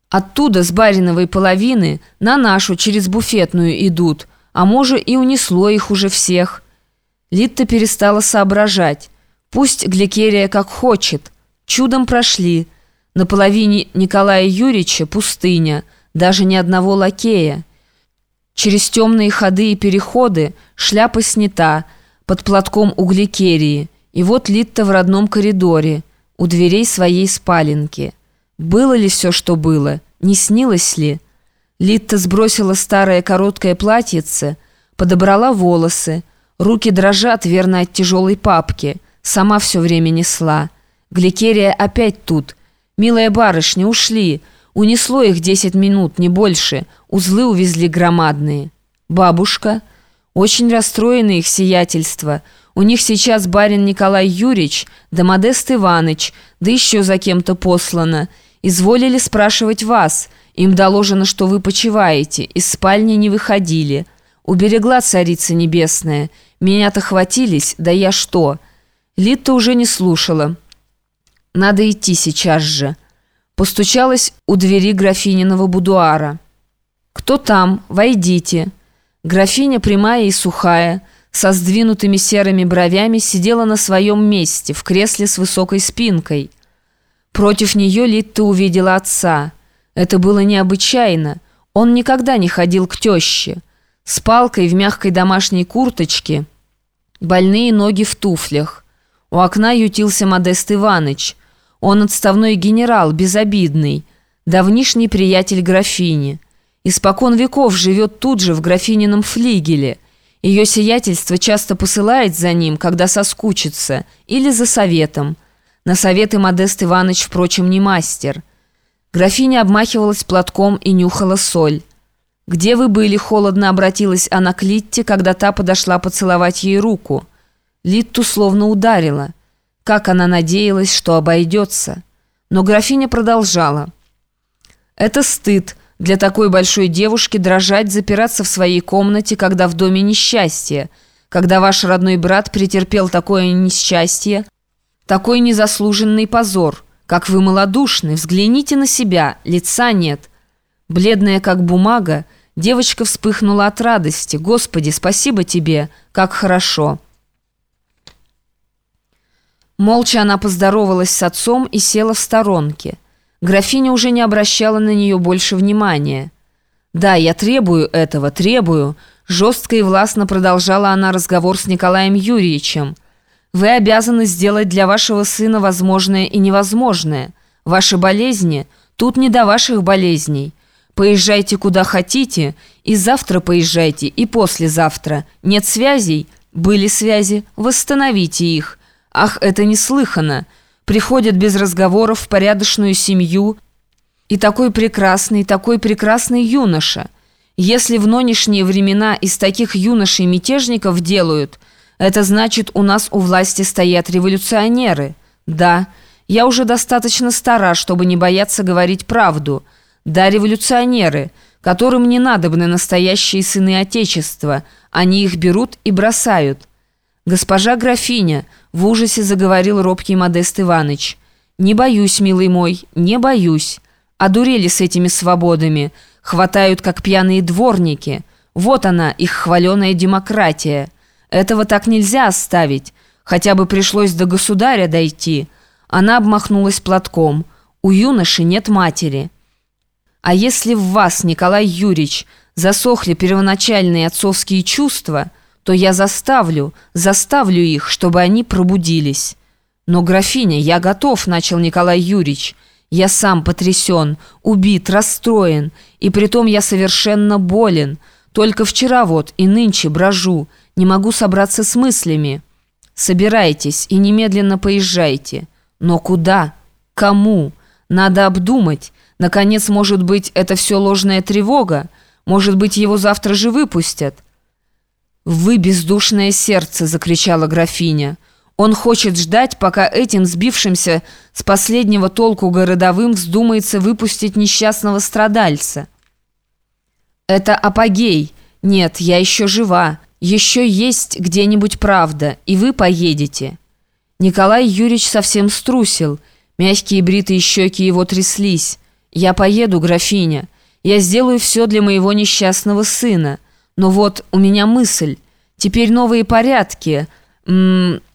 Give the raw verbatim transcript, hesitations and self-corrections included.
Оттуда, с бариновой половины, на нашу через буфетную идут, а может и унесло их уже всех». Литта перестала соображать. Пусть Гликерия как хочет. Чудом прошли. На половине Николая Юрьевича пустыня, даже ни одного лакея. Через темные ходы и переходы шляпа снята, под платком у Гликерии. И вот Литта в родном коридоре, у дверей своей спаленки. Было ли все, что было? Не снилось ли? Литта сбросила старое короткое платьице, подобрала волосы. Руки дрожат, верно, от тяжелой папки. Сама все время несла. Гликерия опять тут. «Милая барышня, ушли. Унесло их десять минут, не больше. Узлы увезли громадные». «Бабушка?» «Очень расстроены их сиятельство. У них сейчас барин Николай Юрьевич, да Модест Иваныч, да еще за кем-то послано. Изволили спрашивать вас. Им доложено, что вы почиваете, из спальни не выходили. Уберегла царица небесная. Меня-то хватились, да я что?» Литта уже не слушала. «Надо идти сейчас же». Постучалась у двери графининого будуара. «Кто там? Войдите». Графиня, прямая и сухая, со сдвинутыми серыми бровями, сидела на своем месте, в кресле с высокой спинкой. Против нее Литта увидела отца. Это было необычайно. Он никогда не ходил к теще. С палкой в мягкой домашней курточке, больные ноги в туфлях. У окна ютился Модест Иваныч. Он отставной генерал, безобидный, давнишний приятель графини. Испокон веков живет тут же, в графинином флигеле. Ее сиятельство часто посылает за ним, когда соскучится, или за советом. На советы Модест Иваныч, впрочем, не мастер. Графиня обмахивалась платком и нюхала соль. «Где вы были?» — холодно обратилась она к Литте, когда та подошла поцеловать ей руку. Литту словно ударила. Как она надеялась, что обойдется. Но графиня продолжала. «Это стыд для такой большой девушки дрожать, запираться в своей комнате, когда в доме несчастье, когда ваш родной брат претерпел такое несчастье, такой незаслуженный позор. Как вы малодушны, взгляните на себя, лица нет». Бледная как бумага, девочка вспыхнула от радости. «Господи, спасибо тебе, как хорошо!» Молча она поздоровалась с отцом и села в сторонке. Графиня уже не обращала на нее больше внимания. «Да, я требую этого, требую», — жестко и властно продолжала она разговор с Николаем Юрьевичем. «Вы обязаны сделать для вашего сына возможное и невозможное. Ваши болезни, тут не до ваших болезней. Поезжайте куда хотите, и завтра поезжайте, и послезавтра. Нет связей? Были связи, восстановите их. Ах, это неслыханно! Приходят без разговоров в порядочную семью, и такой прекрасный, такой прекрасный юноша. Если в нынешние времена из таких юношей мятежников делают, это значит, у нас у власти стоят революционеры. Да, я уже достаточно стара, чтобы не бояться говорить правду. Да, революционеры, которым не надобны настоящие сыны Отечества, они их берут и бросают». «Госпожа графиня», — в ужасе заговорил робкий Модест Иваныч, «не боюсь, милый мой, не боюсь. Одурели с этими свободами, хватают, как пьяные дворники. Вот она, их хваленая демократия. Этого так нельзя оставить, хотя бы пришлось до государя дойти». Она обмахнулась платком. «У юноши нет матери». «А если в вас, Николай Юрьевич, засохли первоначальные отцовские чувства, то я заставлю, заставлю их, чтобы они пробудились». «Но, графиня, я готов», — начал Николай Юрьевич. «Я сам потрясен, убит, расстроен, и притом я совершенно болен. Только вчера вот и нынче брожу, не могу собраться с мыслями». «Собирайтесь и немедленно поезжайте». «Но куда? Кому? Надо обдумать. Наконец, может быть, это все ложная тревога? Может быть, его завтра же выпустят?» «Вы бездушное сердце!» — закричала графиня. «Он хочет ждать, пока этим сбившимся с последнего толку городовым вздумается выпустить несчастного страдальца. Это апогей. Нет, я еще жива. Еще есть где-нибудь правда, и вы поедете». Николай Юрьевич совсем струсил. Мягкие бритые щеки его тряслись. «Я поеду, графиня. Я сделаю все для моего несчастного сына. Но вот у меня мысль. Теперь новые порядки. М